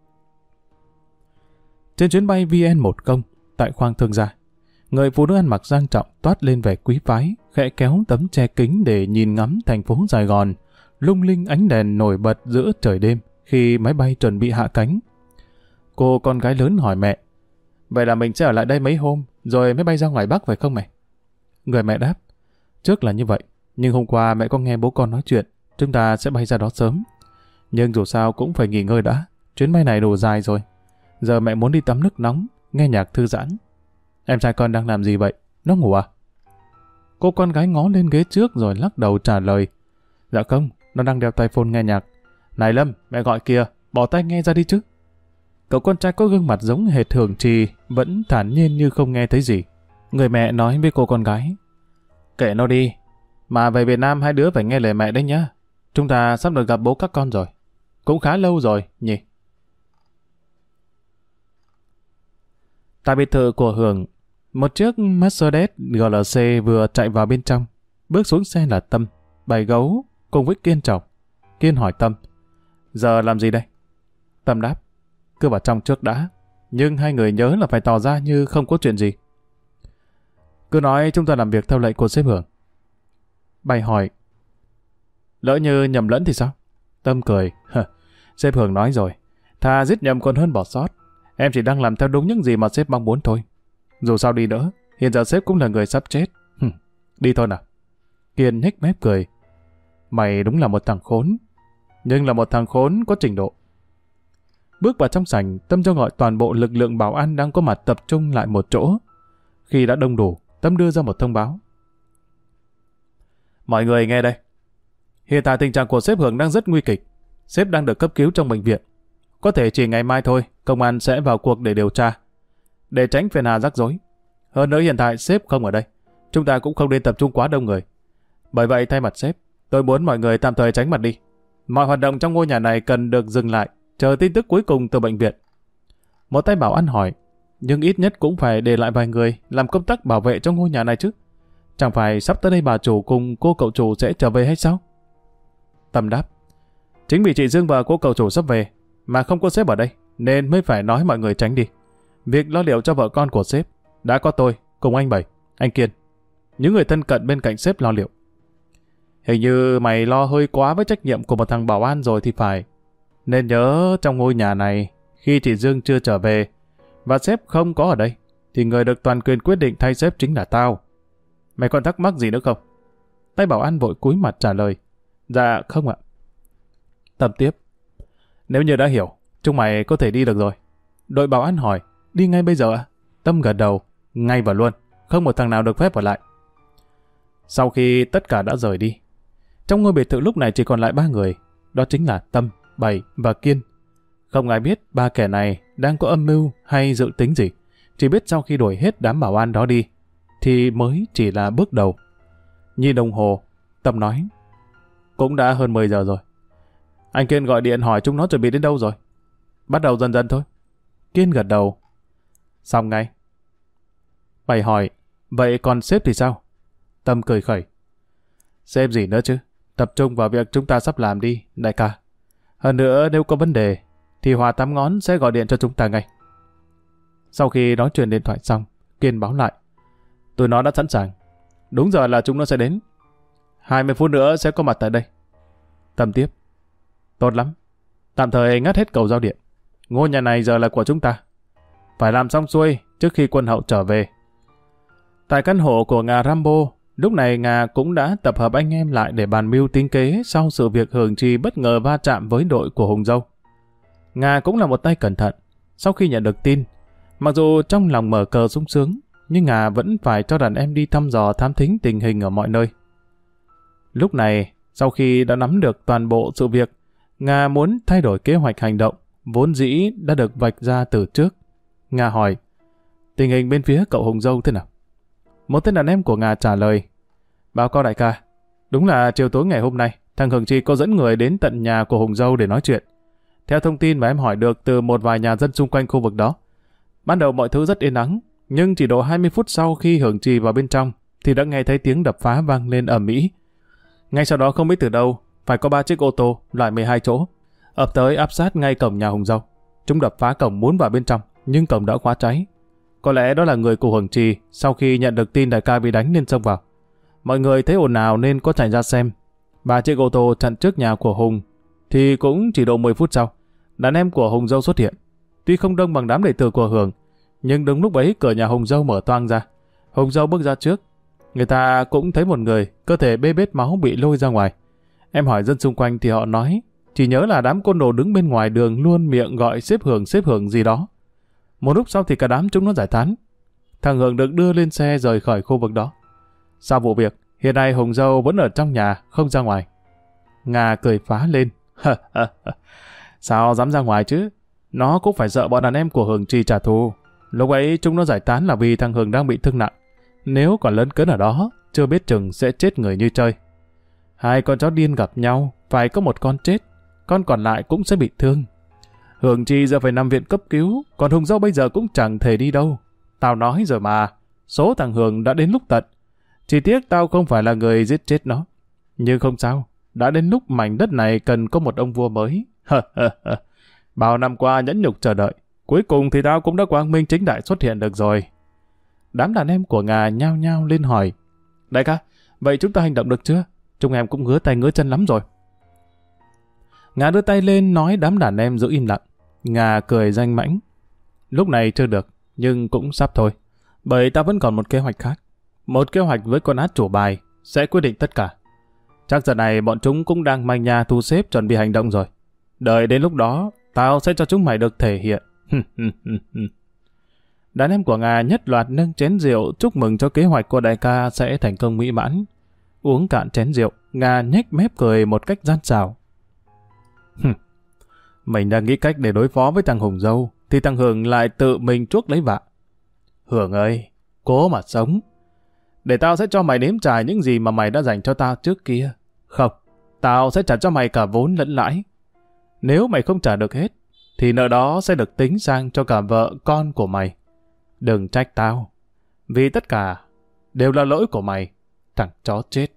Trên chuyến bay VN10 tại khoang thương gia, người phụ nữ ăn mặc sang trọng toát lên vẻ quý phái, khẽ kéo tấm che kính để nhìn ngắm thành phố Sài Gòn, lung linh ánh đèn nổi bật giữa trời đêm khi máy bay chuẩn bị hạ cánh. Cô con gái lớn hỏi mẹ, vậy là mình sẽ ở lại đây mấy hôm, rồi mới bay ra ngoài Bắc phải không mẹ? Người mẹ đáp, trước là như vậy, nhưng hôm qua mẹ có nghe bố con nói chuyện, chúng ta sẽ bay ra đó sớm. Nhưng dù sao cũng phải nghỉ ngơi đã, chuyến bay này đủ dài rồi. Giờ mẹ muốn đi tắm nước nóng, nghe nhạc thư giãn. Em trai con đang làm gì vậy? Nó ngủ à? Cô con gái ngó lên ghế trước rồi lắc đầu trả lời, dạ không, nó đang đeo tai phone nghe nhạc. Này Lâm, mẹ gọi kìa, bỏ tai nghe ra đi chứ. Cậu con trai có gương mặt giống hệt Thường Trì, vẫn thản nhiên như không nghe thấy gì. Người mẹ nói với cô con gái, kệ nó đi, mà về Việt Nam hai đứa phải nghe lời mẹ đấy nhá. Chúng ta sắp được gặp bố các con rồi. Cũng khá lâu rồi, nhỉ? Tại biệt thự của Hưởng, một chiếc Mercedes GLC vừa chạy vào bên trong. Bước xuống xe là Tâm, Bảy Gấu cùng với Kiên Trọc. Kiên hỏi Tâm, giờ làm gì đây? Tâm đáp, cứ vào trong trước đã. Nhưng hai người nhớ là phải tỏ ra như không có chuyện gì. Cứ nói chúng ta làm việc theo lệnh của sếp Hưởng. Bảy hỏi, lỡ như nhầm lẫn thì sao? Tâm cười, sếp Hưởng nói rồi, thà giết nhầm còn hơn bỏ sót. Em chỉ đang làm theo đúng những gì mà sếp mong muốn thôi. Dù sao đi nữa, hiện giờ sếp cũng là người sắp chết. Đi thôi nào. Kiên nhếch mép cười. Mày đúng là một thằng khốn. Nhưng là một thằng khốn có trình độ. Bước vào trong sảnh, Tâm cho gọi toàn bộ lực lượng bảo an đang có mặt tập trung lại một chỗ. Khi đã đông đủ, Tâm đưa ra một thông báo. Mọi người nghe đây. Hiện tại tình trạng của sếp Hưởng đang rất nguy kịch. Sếp đang được cấp cứu trong bệnh viện. Có thể chỉ ngày mai thôi, công an sẽ vào cuộc để điều tra. Để tránh phiền hà rắc rối. Hơn nữa hiện tại sếp không ở đây. Chúng ta cũng không nên tập trung quá đông người. Bởi vậy thay mặt sếp, tôi muốn mọi người tạm thời tránh mặt đi. Mọi hoạt động trong ngôi nhà này cần được dừng lại, chờ tin tức cuối cùng từ bệnh viện. Một tay bảo an hỏi, nhưng ít nhất cũng phải để lại vài người làm công tác bảo vệ trong ngôi nhà này chứ. Chẳng phải sắp tới đây bà chủ cùng cô cậu chủ sẽ trở về hay sao? Tâm đáp, chính vì chị Dương và cô cậu chủ sắp về, mà không có sếp ở đây, nên mới phải nói mọi người tránh đi. Việc lo liệu cho vợ con của sếp đã có tôi cùng anh Bảy, anh Kiên, những người thân cận bên cạnh sếp lo liệu. Hình như mày lo hơi quá với trách nhiệm của một thằng bảo an rồi thì phải. Nên nhớ trong ngôi nhà này, khi chị Dương chưa trở về và sếp không có ở đây, thì người được toàn quyền quyết định thay sếp chính là tao. Mày còn thắc mắc gì nữa không? Tay bảo an vội cúi mặt trả lời, dạ không ạ. Tâm tiếp, nếu như đã hiểu, chúng mày có thể đi được rồi. Đội bảo an hỏi, đi ngay bây giờ ạ? Tâm gật đầu, ngay và luôn, không một thằng nào được phép ở lại. Sau khi tất cả đã rời đi, trong ngôi biệt thự lúc này chỉ còn lại 3 người, đó chính là Tâm, Bảy và Kiên. Không ai biết ba kẻ này đang có âm mưu hay dự tính gì, chỉ biết sau khi đuổi hết đám bảo an đó đi, thì mới chỉ là bước đầu. Nhìn đồng hồ, Tâm nói, cũng đã hơn 10 giờ rồi. Anh Kiên gọi điện hỏi chúng nó chuẩn bị đến đâu rồi. Bắt đầu dần dần thôi. Kiên gật đầu. Xong ngay. Bảy hỏi, vậy còn sếp thì sao? Tâm cười khẩy. Sếp gì nữa chứ? Tập trung vào việc chúng ta sắp làm đi, đại ca. Hơn nữa nếu có vấn đề, thì Hòa Tám Ngón sẽ gọi điện cho chúng ta ngay. Sau khi nói chuyện điện thoại xong, Kiên báo lại. Tụi nó đã sẵn sàng. Đúng giờ là chúng nó sẽ đến. 20 phút nữa sẽ có mặt tại đây. Tâm tiếp. Tốt lắm. Tạm thời ngắt hết cầu giao điện. Ngôi nhà này giờ là của chúng ta. Phải làm xong xuôi trước khi quân hậu trở về. Tại căn hộ của Ngà Rambo, lúc này Ngà cũng đã tập hợp anh em lại để bàn mưu tính kế sau sự việc Hường Trì bất ngờ va chạm với đội của Hùng Dâu. Ngà cũng là một tay cẩn thận. Sau khi nhận được tin, mặc dù trong lòng mở cờ sung sướng, nhưng Ngà vẫn phải cho đàn em đi thăm dò thám thính tình hình ở mọi nơi. Lúc này, sau khi đã nắm được toàn bộ sự việc, Ngà muốn thay đổi kế hoạch hành động, vốn dĩ đã được vạch ra từ trước. Ngà hỏi, tình hình bên phía cậu Hùng Dâu thế nào? Một tên đàn em của Ngà trả lời, báo cáo đại ca, đúng là chiều tối ngày hôm nay, thằng Hường Trì có dẫn người đến tận nhà của Hùng Dâu để nói chuyện. Theo thông tin mà em hỏi được từ một vài nhà dân xung quanh khu vực đó, ban đầu mọi thứ rất yên ắng, nhưng chỉ độ 20 phút sau khi Hường Trì vào bên trong, thì đã nghe thấy tiếng đập phá vang lên ầm ĩ. Ngay sau đó không biết từ đâu, phải có 3 chiếc ô tô loại 12 chỗ ập tới áp sát ngay cổng nhà Hùng Dâu. Chúng đập phá cổng muốn vào bên trong, nhưng cổng đã khóa cháy. Có lẽ đó là người của Hường Trì sau khi nhận được tin đại ca bị đánh nên xông vào. Mọi người thấy ồn ào nên có chạy ra xem. 3 chiếc ô tô chặn trước nhà của Hùng, thì cũng chỉ độ 10 phút sau, đàn em của Hùng Dâu xuất hiện. Tuy không đông bằng đám đệ tử của Hường, nhưng đúng lúc ấy cửa nhà Hùng Dâu mở toang ra. Hùng Dâu bước ra trước. Người ta cũng thấy một người, cơ thể bê bết máu bị lôi ra ngoài. Em hỏi dân xung quanh thì họ nói, chỉ nhớ là đám côn đồ đứng bên ngoài đường luôn miệng gọi xếp Hường gì đó. Một lúc sau thì cả đám chúng nó giải tán. Thằng Hường được đưa lên xe rời khỏi khu vực đó. Sau vụ việc, hiện nay Hùng Dâu vẫn ở trong nhà, không ra ngoài. Ngà cười phá lên. Sao dám ra ngoài chứ? Nó cũng phải sợ bọn đàn em của Hường Trì trả thù. Lúc ấy chúng nó giải tán là vì thằng Hường đang bị thương nặng. Nếu còn lấn cấn ở đó, chưa biết chừng sẽ chết người như chơi. Hai con chó điên gặp nhau, phải có một con chết, con còn lại cũng sẽ bị thương. Hường Trì giờ phải nằm viện cấp cứu, còn Hùng Dâu bây giờ cũng chẳng thể đi đâu. Tao nói rồi mà, số thằng Hường đã đến lúc tận. Chỉ tiếc tao không phải là người giết chết nó. Nhưng không sao, đã đến lúc mảnh đất này cần có một ông vua mới. Bao năm qua nhẫn nhục chờ đợi, cuối cùng thì tao cũng đã quang minh chính đại xuất hiện được rồi. Đám đàn em của Ngà nhao nhao lên hỏi, đại ca, vậy chúng ta hành động được chưa? Chúng em cũng ngứa tay ngứa chân lắm rồi. Ngà đưa tay lên nói đám đàn em giữ im lặng. Ngà cười danh mãnh. Lúc này chưa được, nhưng cũng sắp thôi. Bởi ta vẫn còn một kế hoạch khác. Một kế hoạch với con át chủ bài sẽ quyết định tất cả. Chắc giờ này bọn chúng cũng đang manh nha thu xếp chuẩn bị hành động rồi. Đợi đến lúc đó, tao sẽ cho chúng mày được thể hiện. Đàn em của Ngà nhất loạt nâng chén rượu chúc mừng cho kế hoạch của đại ca sẽ thành công mỹ mãn. Uống cạn chén rượu, Ngà nhếch mép cười một cách gian xảo. Mình đang nghĩ cách để đối phó với thằng Hùng Dâu, thì thằng Hường lại tự mình chuốc lấy vạ. Hường ơi, cố mà sống. Để tao sẽ cho mày nếm trải những gì mà mày đã dành cho tao trước kia. Không, tao sẽ trả cho mày cả vốn lẫn lãi. Nếu mày không trả được hết, thì nợ đó sẽ được tính sang cho cả vợ con của mày. Đừng trách tao, vì tất cả đều là lỗi của mày, thằng chó chết.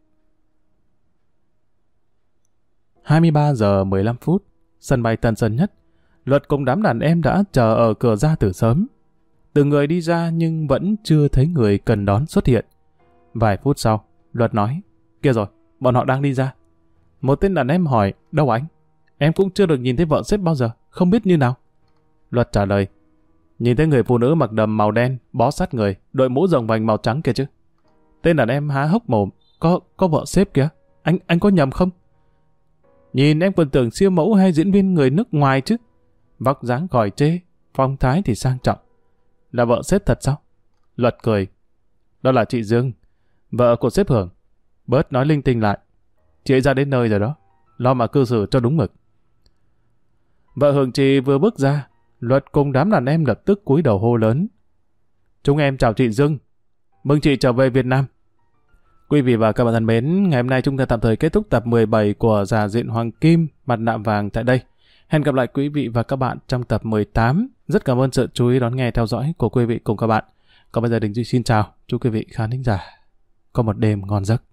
23 giờ 15 phút, sân bay Tân Sơn Nhất. Luật cùng đám đàn em đã chờ ở cửa ra từ sớm. Từng người đi ra nhưng vẫn chưa thấy người cần đón xuất hiện. Vài phút sau, Luật nói, kia rồi, bọn họ đang đi ra. Một tên đàn em hỏi, đâu anh? Em cũng chưa được nhìn thấy vợ sếp bao giờ, không biết như nào. Luật trả lời, nhìn thấy người phụ nữ mặc đầm màu đen, bó sát người, đội mũ rồng vành màu trắng kia chứ. Tên đàn em há hốc mồm, có vợ sếp kìa, anh có nhầm không? Nhìn em còn tưởng siêu mẫu hay diễn viên người nước ngoài chứ. Vóc dáng khỏi chê, phong thái thì sang trọng. Là vợ sếp thật sao? Luật cười. Đó là chị Dương, vợ của sếp Hưởng. Bớt nói linh tinh lại. Chị ấy ra đến nơi rồi đó, lo mà cư xử cho đúng mực. Vợ Hưởng Trì vừa bước ra, Luật cùng đám đàn em lập tức cúi đầu hô lớn. Chúng em chào chị Dương, mừng chị trở về Việt Nam. Quý vị và các bạn thân mến, ngày hôm nay chúng ta tạm thời kết thúc tập 17 của Già Diện Hoàng Kim, Mặt Nạ Vàng tại đây. Hẹn gặp lại quý vị và các bạn trong tập 18. Rất cảm ơn sự chú ý đón nghe theo dõi của quý vị cùng các bạn. Còn bây giờ Đình Duy xin chào, chúc quý vị khán thính giả có một đêm ngon giấc.